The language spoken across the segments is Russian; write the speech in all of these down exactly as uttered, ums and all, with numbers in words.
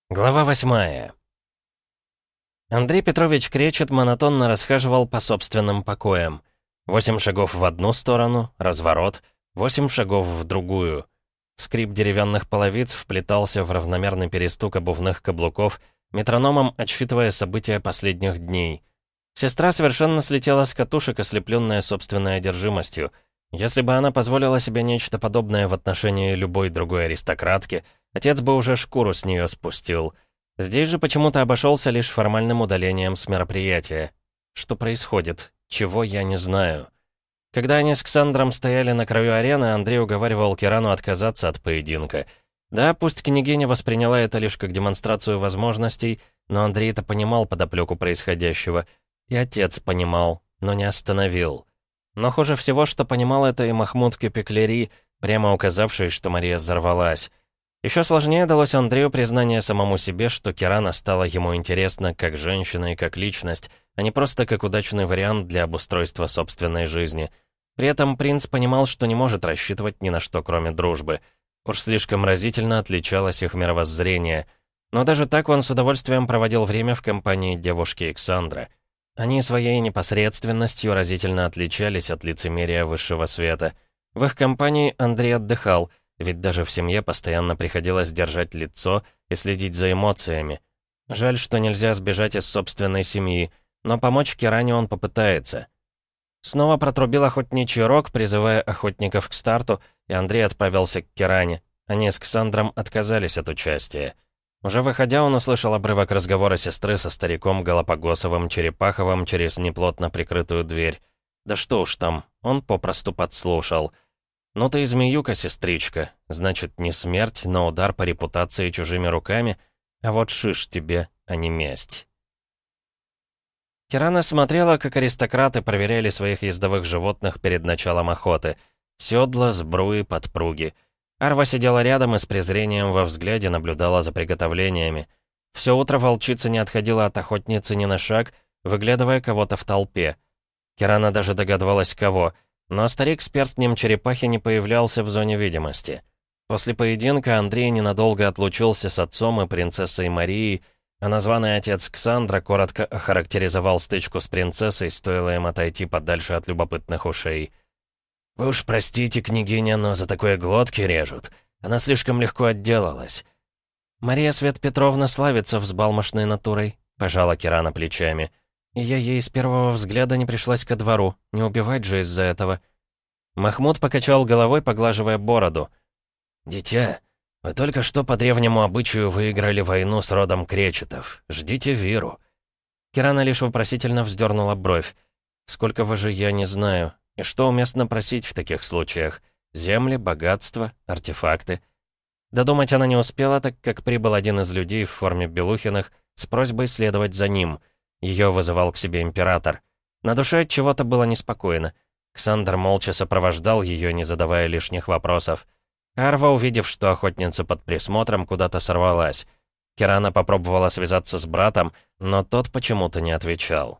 Глава восьмая. Андрей Петрович Кречет монотонно расхаживал по собственным покоям. Восемь шагов в одну сторону, разворот, восемь шагов в другую. Скрип деревянных половиц вплетался в равномерный перестук обувных каблуков, метрономом отсчитывая события последних дней. Сестра совершенно слетела с катушек, ослепленная собственной одержимостью. Если бы она позволила себе нечто подобное в отношении любой другой аристократки, отец бы уже шкуру с нее спустил. Здесь же почему-то обошелся лишь формальным удалением с мероприятия. Что происходит? Чего я не знаю. Когда они с Ксандром стояли на краю арены, Андрей уговаривал Кирану отказаться от поединка. Да, пусть княгиня восприняла это лишь как демонстрацию возможностей, но Андрей это понимал подоплеку происходящего. И отец понимал, но не остановил. Но хуже всего, что понимал это и Махмуд Кепеклери, прямо указавший, что Мария взорвалась. Еще сложнее далось Андрею признание самому себе, что Кирана стала ему интересна как женщина и как личность, а не просто как удачный вариант для обустройства собственной жизни. При этом принц понимал, что не может рассчитывать ни на что, кроме дружбы. Уж слишком разительно отличалось их мировоззрение. Но даже так он с удовольствием проводил время в компании девушки Александра. Они своей непосредственностью разительно отличались от лицемерия высшего света. В их компании Андрей отдыхал, ведь даже в семье постоянно приходилось держать лицо и следить за эмоциями. Жаль, что нельзя сбежать из собственной семьи, но помочь Киране он попытается. Снова протрубил охотничий рог, призывая охотников к старту, и Андрей отправился к Киране. Они с Ксандром отказались от участия. Уже выходя, он услышал обрывок разговора сестры со стариком Галапагосовым Черепаховым через неплотно прикрытую дверь. Да что уж там, он попросту подслушал. «Ну ты и змеюка, сестричка. Значит, не смерть, но удар по репутации чужими руками. А вот шиш тебе, а не месть». Кирана смотрела, как аристократы проверяли своих ездовых животных перед началом охоты. Седла, сбруи, подпруги. Арва сидела рядом и с презрением во взгляде наблюдала за приготовлениями. Все утро волчица не отходила от охотницы ни на шаг, выглядывая кого-то в толпе. Кирана даже догадывалась, кого, но старик с перстнем черепахи не появлялся в зоне видимости. После поединка Андрей ненадолго отлучился с отцом и принцессой Марией, а названный отец Ксандра коротко охарактеризовал стычку с принцессой, стоило им отойти подальше от любопытных ушей. «Вы уж простите, княгиня, но за такое глотки режут. Она слишком легко отделалась». «Мария Свет Петровна славится взбалмошной натурой», — пожала Кирана плечами. «И я ей с первого взгляда не пришлась ко двору. Не убивать же из-за этого». Махмуд покачал головой, поглаживая бороду. «Дитя, вы только что по древнему обычаю выиграли войну с родом Кречетов. Ждите Виру». Кирана лишь вопросительно вздернула бровь. «Сколько вы же, я не знаю. И что уместно просить в таких случаях? Земли, богатство, артефакты?» Додумать она не успела, так как прибыл один из людей в форме Белухиных с просьбой следовать за ним. Ее вызывал к себе император. На душе от чего-то было неспокойно. Ксандр молча сопровождал ее, не задавая лишних вопросов. Арва, увидев, что охотница под присмотром, куда-то сорвалась. Кирана попробовала связаться с братом, но тот почему-то не отвечал.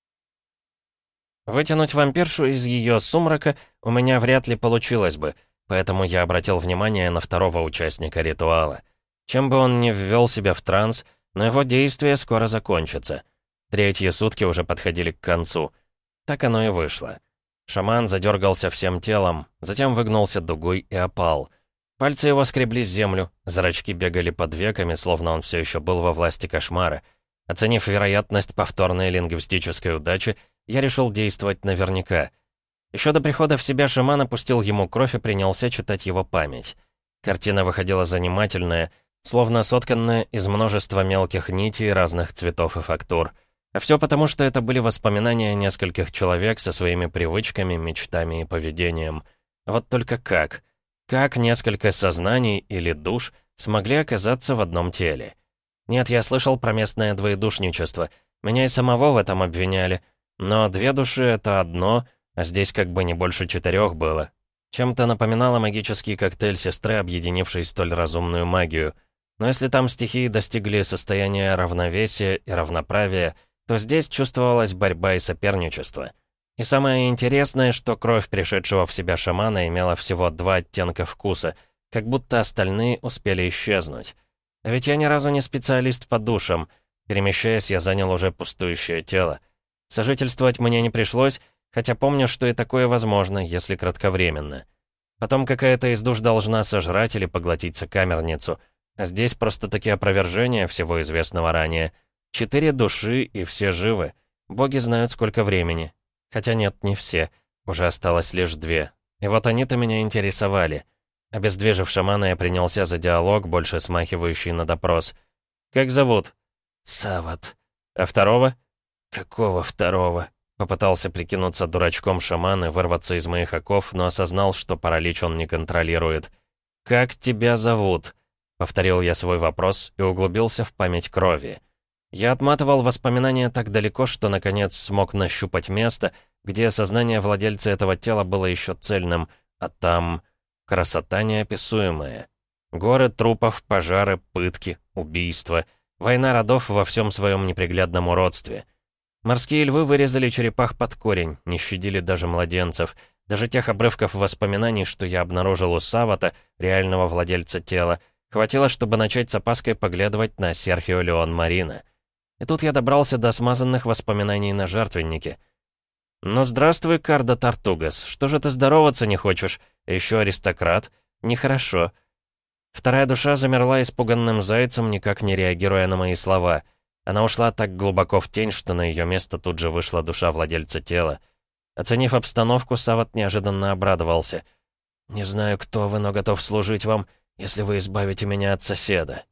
Вытянуть вампиршу из ее сумрака у меня вряд ли получилось бы, поэтому я обратил внимание на второго участника ритуала. Чем бы он ни ввел себя в транс, но его действие скоро закончится. Третьи сутки уже подходили к концу. Так оно и вышло. Шаман задергался всем телом, затем выгнулся дугой и опал. Пальцы его скребли землю, зрачки бегали под веками, словно он все еще был во власти кошмара. Оценив вероятность повторной лингвистической удачи, я решил действовать наверняка. Еще до прихода в себя шаман опустил ему кровь и принялся читать его память. Картина выходила занимательная, словно сотканная из множества мелких нитей разных цветов и фактур. А все потому, что это были воспоминания нескольких человек со своими привычками, мечтами и поведением. Вот только как? Как несколько сознаний или душ смогли оказаться в одном теле? Нет, я слышал про местное двоедушничество. Меня и самого в этом обвиняли. Но две души — это одно, а здесь как бы не больше четырех было. Чем-то напоминало магический коктейль сестры, объединивший столь разумную магию. Но если там стихии достигли состояния равновесия и равноправия, то здесь чувствовалась борьба и соперничество. И самое интересное, что кровь пришедшего в себя шамана имела всего два оттенка вкуса, как будто остальные успели исчезнуть. А ведь я ни разу не специалист по душам. Перемещаясь, я занял уже пустующее тело. Сожительствовать мне не пришлось, хотя помню, что и такое возможно, если кратковременно. Потом какая-то из душ должна сожрать или поглотить сокамерницу. А здесь просто-таки опровержение всего известного ранее. Четыре души, и все живы. Боги знают, сколько времени. Хотя нет, не все. Уже осталось лишь две. И вот они-то меня интересовали. Обездвижив шамана, я принялся за диалог, больше смахивающий на допрос. «Как зовут?» «Сават». «А второго?» «Какого второго?» Попытался прикинуться дурачком шаман и вырваться из моих оков, но осознал, что паралич он не контролирует. «Как тебя зовут?» Повторил я свой вопрос и углубился в память крови. Я отматывал воспоминания так далеко, что наконец смог нащупать место, где сознание владельца этого тела было еще цельным, а там красота неописуемая. Горы трупов, пожары, пытки, убийства, война родов во всем своем неприглядном уродстве. Морские львы вырезали черепах под корень, не щадили даже младенцев, даже тех обрывков воспоминаний, что я обнаружил у Савата, реального владельца тела, хватило, чтобы начать с опаской поглядывать на Серхио Леон Марина. И тут я добрался до смазанных воспоминаний на жертвеннике. «Ну, здравствуй, Кардо Тартугас. Что же ты здороваться не хочешь? Еще аристократ? Нехорошо». Вторая душа замерла испуганным зайцем, никак не реагируя на мои слова. Она ушла так глубоко в тень, что на ее место тут же вышла душа владельца тела. Оценив обстановку, Сават неожиданно обрадовался. «Не знаю, кто вы, но готов служить вам, если вы избавите меня от соседа».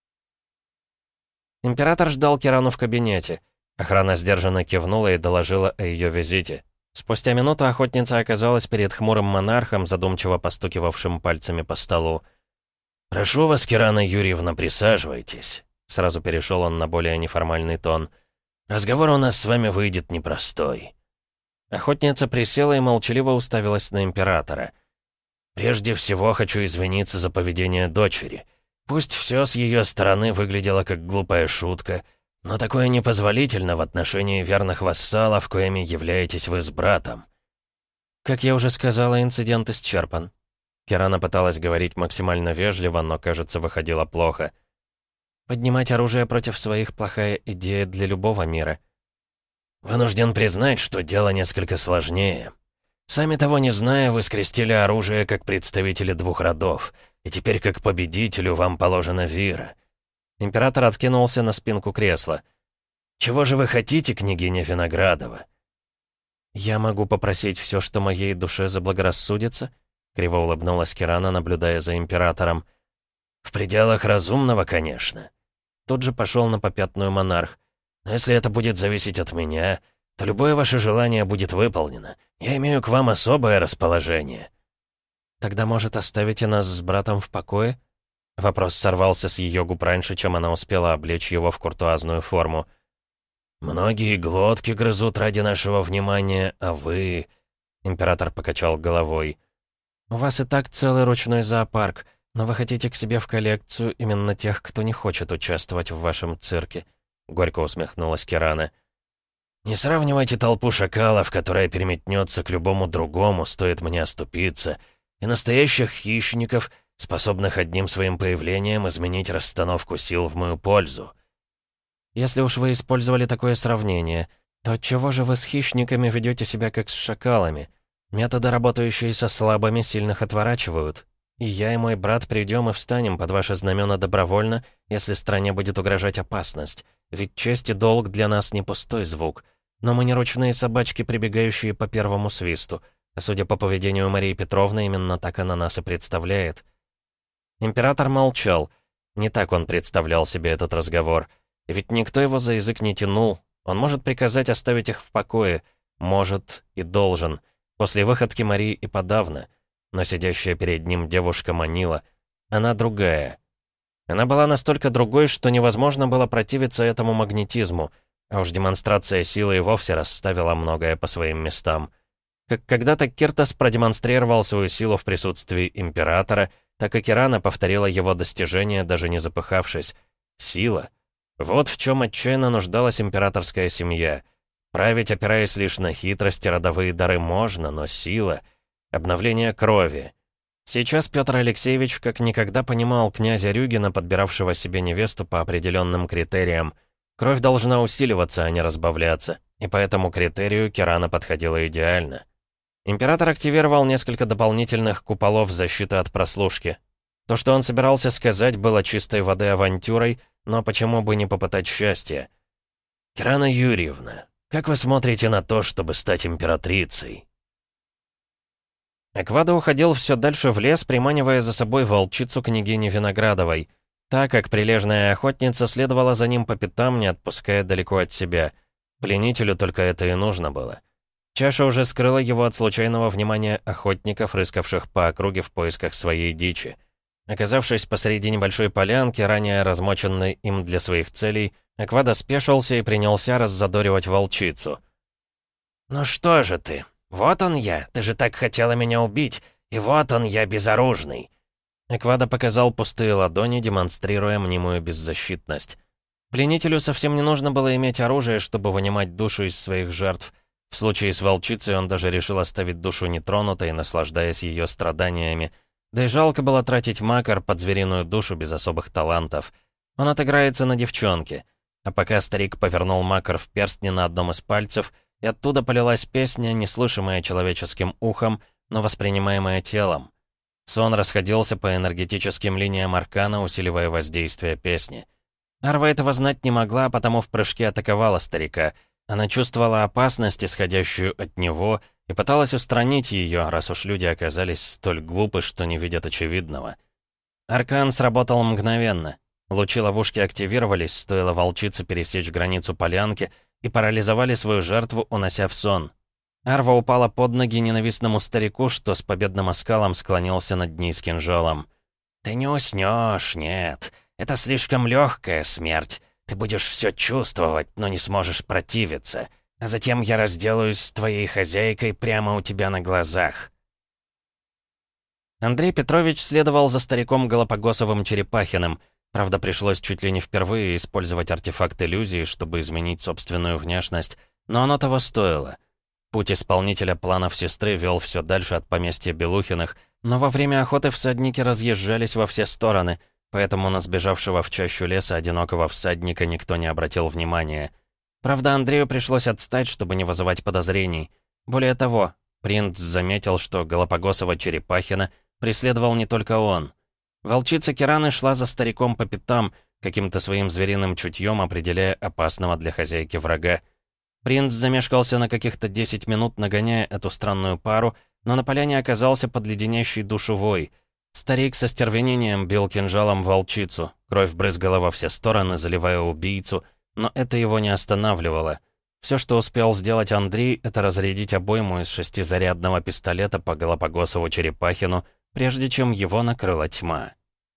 Император ждал Кирану в кабинете. Охрана сдержанно кивнула и доложила о ее визите. Спустя минуту охотница оказалась перед хмурым монархом, задумчиво постукивавшим пальцами по столу. «Прошу вас, Кирана Юрьевна, присаживайтесь». Сразу перешел он на более неформальный тон. «Разговор у нас с вами выйдет непростой». Охотница присела и молчаливо уставилась на императора. «Прежде всего хочу извиниться за поведение дочери. Пусть все с ее стороны выглядело как глупая шутка, но такое непозволительно в отношении верных вассалов, коими являетесь вы с братом». Как я уже сказала, инцидент исчерпан. Кирана пыталась говорить максимально вежливо, но, кажется, выходило плохо. Поднимать оружие против своих — плохая идея для любого мира. «Вынужден признать, что дело несколько сложнее. Сами того не зная, вы скрестили оружие как представители двух родов, и теперь как победителю вам положена вира». Император откинулся на спинку кресла. «Чего же вы хотите, княгиня Виноградова?» «Я могу попросить все, что моей душе заблагорассудится?» Криво улыбнулась Кирана, наблюдая за императором. «В пределах разумного, конечно». Тут же пошел на попятную монарх. «Но если это будет зависеть от меня, то любое ваше желание будет выполнено. Я имею к вам особое расположение». «Тогда, может, оставите нас с братом в покое?» Вопрос сорвался с ее губ раньше, чем она успела облечь его в куртуазную форму. «Многие глотки грызут ради нашего внимания, а вы...» Император покачал головой. «У вас и так целый ручной зоопарк, но вы хотите к себе в коллекцию именно тех, кто не хочет участвовать в вашем цирке», — горько усмехнулась Кирана. «Не сравнивайте толпу шакалов, которая переметнется к любому другому, стоит мне оступиться, и настоящих хищников, способных одним своим появлением изменить расстановку сил в мою пользу». «Если уж вы использовали такое сравнение, то отчего же вы с хищниками ведете себя как с шакалами? Методы, работающие со слабыми, сильных отворачивают. И я, и мой брат придем и встанем под ваши знамена добровольно, если стране будет угрожать опасность. Ведь честь и долг для нас не пустой звук. Но мы не ручные собачки, прибегающие по первому свисту. А судя по поведению Марии Петровны, именно так она нас и представляет». Император молчал. Не так он представлял себе этот разговор. И ведь никто его за язык не тянул. Он может приказать оставить их в покое. Может и должен. После выходки Марии и подавно. Но сидящая перед ним девушка манила. Она другая. Она была настолько другой, что невозможно было противиться этому магнетизму. А уж демонстрация силы и вовсе расставила многое по своим местам. Как когда-то Киртос продемонстрировал свою силу в присутствии императора, так и Кирана повторила его достижение, даже не запыхавшись. Сила. Вот в чем отчаянно нуждалась императорская семья. Править, опираясь лишь на хитрость и родовые дары, можно, но сила... Обновление крови. Сейчас Петр Алексеевич как никогда понимал князя Рюгина, подбиравшего себе невесту по определенным критериям. Кровь должна усиливаться, а не разбавляться, и по этому критерию Кирана подходила идеально. Император активировал несколько дополнительных куполов защиты от прослушки. То, что он собирался сказать, было чистой воды авантюрой, но почему бы не попытать счастья? «Кирана Юрьевна, как вы смотрите на то, чтобы стать императрицей?» Аквада уходил все дальше в лес, приманивая за собой волчицу княгини Виноградовой. Та, как прилежная охотница, следовала за ним по пятам, не отпуская далеко от себя. Пленителю только это и нужно было. Чаша уже скрыла его от случайного внимания охотников, рыскавших по округе в поисках своей дичи. Оказавшись посреди небольшой полянки, ранее размоченной им для своих целей, Аквада спешился и принялся раззадоривать волчицу. «Ну что же ты? Вот он я, ты же так хотела меня убить, и вот он я безоружный!» Аквада показал пустые ладони, демонстрируя мнимую беззащитность. Пленителю совсем не нужно было иметь оружие, чтобы вынимать душу из своих жертв. В случае с волчицей он даже решил оставить душу нетронутой, наслаждаясь ее страданиями. Да и жалко было тратить макар под звериную душу без особых талантов. Он отыграется на девчонке. А пока старик повернул макар в перстне на одном из пальцев, и оттуда полилась песня, неслышимая человеческим ухом, но воспринимаемая телом. Сон расходился по энергетическим линиям аркана, усиливая воздействие песни. Арва этого знать не могла, потому в прыжке атаковала старика. Она чувствовала опасность, исходящую от него, и пыталась устранить ее, раз уж люди оказались столь глупы, что не видят очевидного. Аркан сработал мгновенно. Лучи ловушки активировались, стоило волчице пересечь границу полянки, и парализовали свою жертву, унося в сон. Арва упала под ноги ненавистному старику, что с победным оскалом склонился над ней с кинжалом. «Ты не уснешь, нет. Это слишком легкая смерть. Ты будешь все чувствовать, но не сможешь противиться. А затем я разделаюсь с твоей хозяйкой прямо у тебя на глазах». Андрей Петрович следовал за стариком Галапагосовым Черепахиным. Правда, пришлось чуть ли не впервые использовать артефакт иллюзии, чтобы изменить собственную внешность, но оно того стоило. Путь исполнителя планов сестры вел все дальше от поместья Белухиных, но во время охоты всадники разъезжались во все стороны, поэтому на сбежавшего в чащу леса одинокого всадника никто не обратил внимания. Правда, Андрею пришлось отстать, чтобы не вызывать подозрений. Более того, принц заметил, что Галапагосова Черепахина преследовал не только он. Волчица Кираны шла за стариком по пятам, каким-то своим звериным чутьем определяя опасного для хозяйки врага. Принц замешкался на каких-то десять минут, нагоняя эту странную пару, но на поляне оказался под леденящей душу вой. Старик со стервенением бил кинжалом волчицу, кровь брызгала во все стороны, заливая убийцу, но это его не останавливало. Все, что успел сделать Андрей, это разрядить обойму из шестизарядного пистолета по Галапагосову Черепахину, прежде чем его накрыла тьма.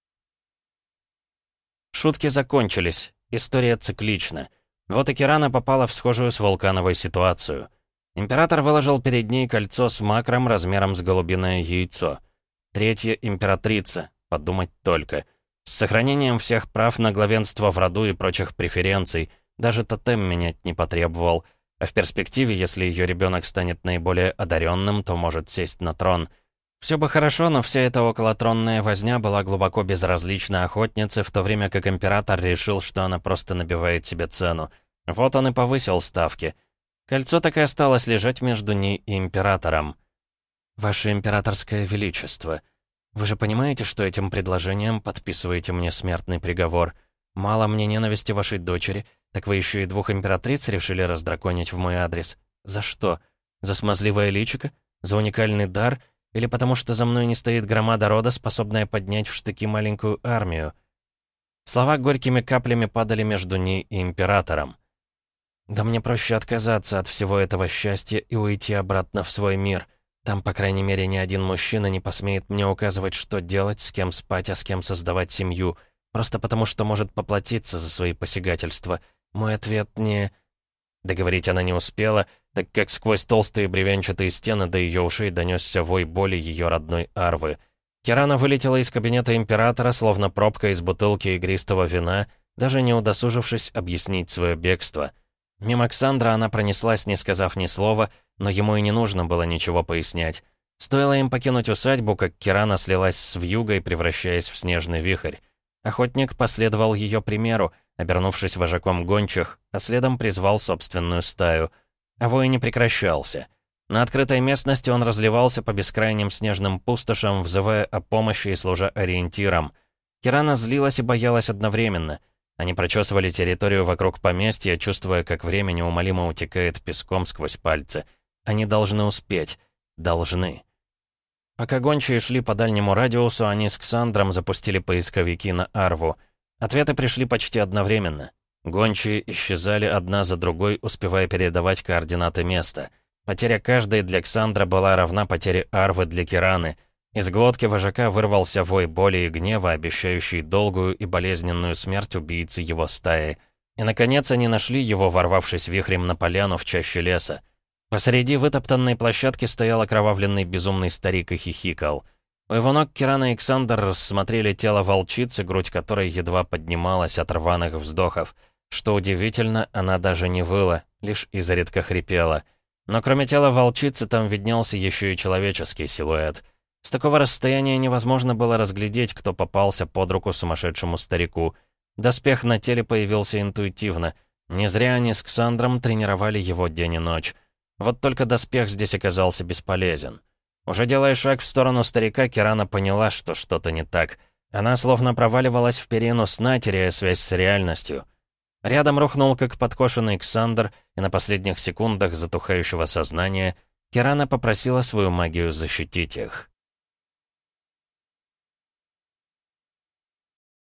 Шутки закончились. История циклична. Вот и Кирана попала в схожую с Вулкановой ситуацию. Император выложил перед ней кольцо с макром размером с голубиное яйцо. Третья императрица, подумать только. С сохранением всех прав на главенство в роду и прочих преференций. Даже тотем менять не потребовал. А в перспективе, если ее ребенок станет наиболее одаренным, то может сесть на трон. Все бы хорошо, но вся эта околотронная возня была глубоко безразлична охотнице, в то время как император решил, что она просто набивает себе цену. Вот он и повысил ставки. Кольцо так и осталось лежать между ней и императором. «Ваше императорское величество, вы же понимаете, что этим предложением подписываете мне смертный приговор? Мало мне ненависти вашей дочери, так вы еще и двух императриц решили раздраконить в мой адрес. За что? За смазливое личико? За уникальный дар? Или потому что за мной не стоит громада рода, способная поднять в штыки маленькую армию?» Слова горькими каплями падали между ней и императором. «Да мне проще отказаться от всего этого счастья и уйти обратно в свой мир. Там, по крайней мере, ни один мужчина не посмеет мне указывать, что делать, с кем спать, а с кем создавать семью, просто потому что может поплатиться за свои посягательства. Мой ответ не...» Договорить она не успела, так как сквозь толстые бревенчатые стены до ее ушей донесся вой боли ее родной Арвы. Кирана вылетела из кабинета императора, словно пробка из бутылки игристого вина, даже не удосужившись объяснить свое бегство. Мимо Ксандра она пронеслась, не сказав ни слова, но ему и не нужно было ничего пояснять. Стоило им покинуть усадьбу, как Кирана слилась с вьюгой, превращаясь в снежный вихрь. Охотник последовал ее примеру, обернувшись вожаком гончих, а следом призвал собственную стаю. А вой не прекращался. На открытой местности он разливался по бескрайним снежным пустошам, взывая о помощи и служа ориентиром. Кирана злилась и боялась одновременно. Они прочесывали территорию вокруг поместья, чувствуя, как время неумолимо утекает песком сквозь пальцы. Они должны успеть. Должны. Пока гончие шли по дальнему радиусу, они с Ксандром запустили поисковики на Арву. Ответы пришли почти одновременно. Гончие исчезали одна за другой, успевая передавать координаты места. Потеря каждой для Ксандра была равна потере Арвы для Кираны. Из глотки вожака вырвался вой боли и гнева, обещающий долгую и болезненную смерть убийцы его стаи. И, наконец, они нашли его, ворвавшись вихрем на поляну в чаще леса. Посреди вытоптанной площадки стоял окровавленный безумный старик и хихикал. У его ног Кирана и Ксандр рассмотрели тело волчицы, грудь которой едва поднималась от рваных вздохов. Что удивительно, она даже не выла, лишь изредка хрипела. Но кроме тела волчицы там виднелся еще и человеческий силуэт. С такого расстояния невозможно было разглядеть, кто попался под руку сумасшедшему старику. Доспех на теле появился интуитивно. Не зря они с Ксандром тренировали его день и ночь. Вот только доспех здесь оказался бесполезен. Уже делая шаг в сторону старика, Кирана поняла, что что-то не так. Она словно проваливалась в перину сна, теряя связь с реальностью. Рядом рухнул, как подкошенный Ксандр, и на последних секундах затухающего сознания Кирана попросила свою магию защитить их.